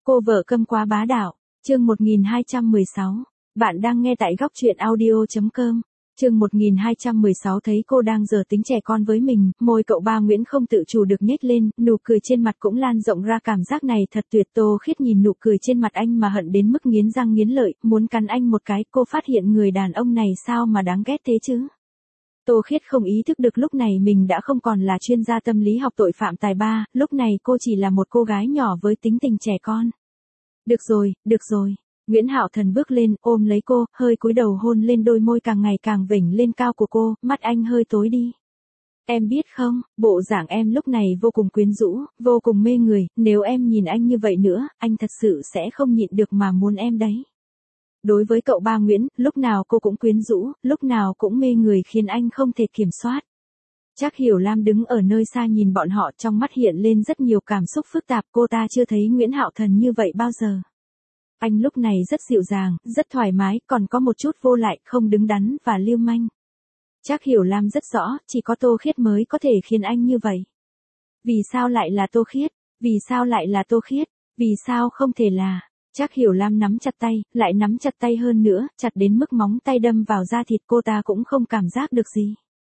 Cô vợ câm quá bá đạo. Chương 1216. Bạn đang nghe tại góc truyện audio.com. Chương 1216 thấy cô đang giở tính trẻ con với mình, môi cậu ba Nguyễn không tự chủ được nhếch lên, nụ cười trên mặt cũng lan rộng ra, cảm giác này thật tuyệt. Tô Khiết nhìn nụ cười trên mặt anh mà hận đến mức nghiến răng nghiến lợi, muốn cắn anh một cái. Cô phát hiện người đàn ông này sao mà đáng ghét thế chứ? Tô Khiết không ý thức được lúc này mình đã không còn là chuyên gia tâm lý học tội phạm tài ba, lúc này cô chỉ là một cô gái nhỏ với tính tình trẻ con. Được rồi, được rồi. Nguyễn Hạo Thần bước lên, ôm lấy cô, hơi cúi đầu hôn lên đôi môi càng ngày càng vểnh lên cao của cô, mắt anh hơi tối đi. Em biết không, bộ dạng em lúc này vô cùng quyến rũ, vô cùng mê người, nếu em nhìn anh như vậy nữa, anh thật sự sẽ không nhịn được mà muốn em đấy. Đối với cậu ba Nguyễn, lúc nào cô cũng quyến rũ, lúc nào cũng mê người khiến anh không thể kiểm soát. Trác Hiểu Lam đứng ở nơi xa nhìn bọn họ, trong mắt hiện lên rất nhiều cảm xúc phức tạp, cô ta chưa thấy Nguyễn Hạo Thần như vậy bao giờ. Anh lúc này rất dịu dàng, rất thoải mái, còn có một chút vô lại, không đứng đắn và lưu manh. Trác Hiểu Lam rất rõ, chỉ có Tô Khiết mới có thể khiến anh như vậy. Vì sao lại là Tô Khiết? Vì sao lại là Tô Khiết? Vì sao không thể là... Trác Hiểu Lam nắm chặt tay, lại nắm chặt tay hơn nữa, chặt đến mức móng tay đâm vào da thịt, cô ta cũng không cảm giác được gì.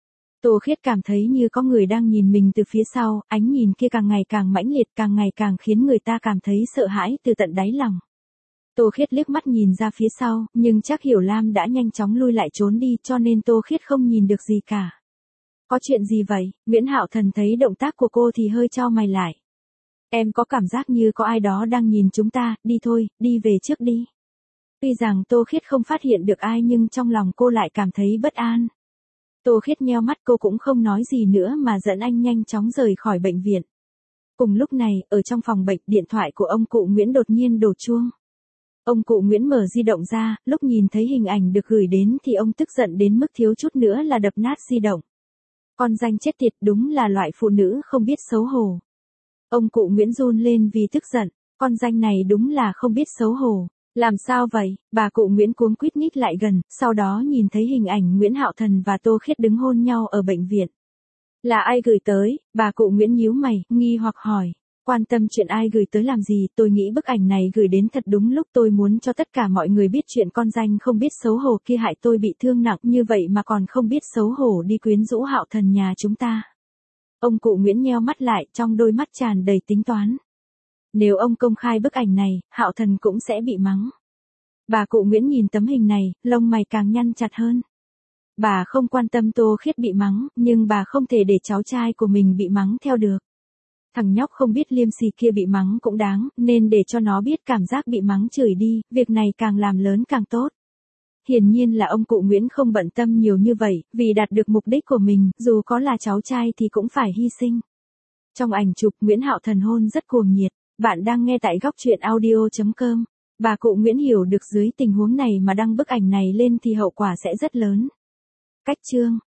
Tô Khiết cảm thấy như có người đang nhìn mình từ phía sau, ánh nhìn kia càng ngày càng mãnh liệt, càng ngày càng khiến người ta cảm thấy sợ hãi từ tận đáy lòng. Tô Khiết liếc mắt nhìn ra phía sau, nhưng Trác Hiểu Lam đã nhanh chóng lui lại trốn đi, cho nên Tô Khiết không nhìn được gì cả. Có chuyện gì vậy? Nguyễn Hạo Thần thấy động tác của cô thì hơi chau mày lại. Em có cảm giác như có ai đó đang nhìn chúng ta, đi thôi, đi về trước đi. Tuy rằng Tô Khiết không phát hiện được ai nhưng trong lòng cô lại cảm thấy bất an. Tô Khiết nheo mắt, cô cũng không nói gì nữa mà dẫn anh nhanh chóng rời khỏi bệnh viện. Cùng lúc này, ở trong phòng bệnh, điện thoại của ông cụ Nguyễn đột nhiên đổ chuông. Ông cụ Nguyễn mở di động ra, lúc nhìn thấy hình ảnh được gửi đến thì ông tức giận đến mức thiếu chút nữa là đập nát di động. Con danh chết tiệt, đúng là loại phụ nữ không biết xấu hổ. Ông cụ Nguyễn run lên vì tức giận, con danh này đúng là không biết xấu hổ. Làm sao vậy? Bà cụ Nguyễn cuống quýt nhích lại gần, sau đó nhìn thấy hình ảnh Nguyễn Hạo Thần và Tô Khiết đứng hôn nhau ở bệnh viện. Là ai gửi tới? Bà cụ Nguyễn nhíu mày, nghi hoặc hỏi. Quan tâm chuyện ai gửi tới làm gì, tôi nghĩ bức ảnh này gửi đến thật đúng lúc, tôi muốn cho tất cả mọi người biết chuyện con danh không biết xấu hổ kia hại tôi bị thương nặng, như vậy mà còn không biết xấu hổ đi quyến rũ Hạo Thần nhà chúng ta. Ông cụ Nguyễn nheo mắt lại, trong đôi mắt tràn đầy tính toán. Nếu ông công khai bức ảnh này, Hạo Thần cũng sẽ bị mắng. Bà cụ Nguyễn nhìn tấm hình này, lông mày càng nhăn chặt hơn. Bà không quan tâm Tô Khiết bị mắng, nhưng bà không thể để cháu trai của mình bị mắng theo được. Thằng nhóc không biết liêm sỉ kia bị mắng cũng đáng, nên để cho nó biết cảm giác bị mắng chửi đi, việc này càng làm lớn càng tốt. Hiển nhiên là ông cụ Nguyễn không bận tâm nhiều như vậy, vì đạt được mục đích của mình, dù có là cháu trai thì cũng phải hy sinh. Trong ảnh chụp, Nguyễn Hạo Thần hôn rất cuồng nhiệt. Bạn đang nghe tại góc truyện audio.com. Bà cụ Nguyễn hiểu được dưới tình huống này mà đăng bức ảnh này lên thì hậu quả sẽ rất lớn. Cách chương.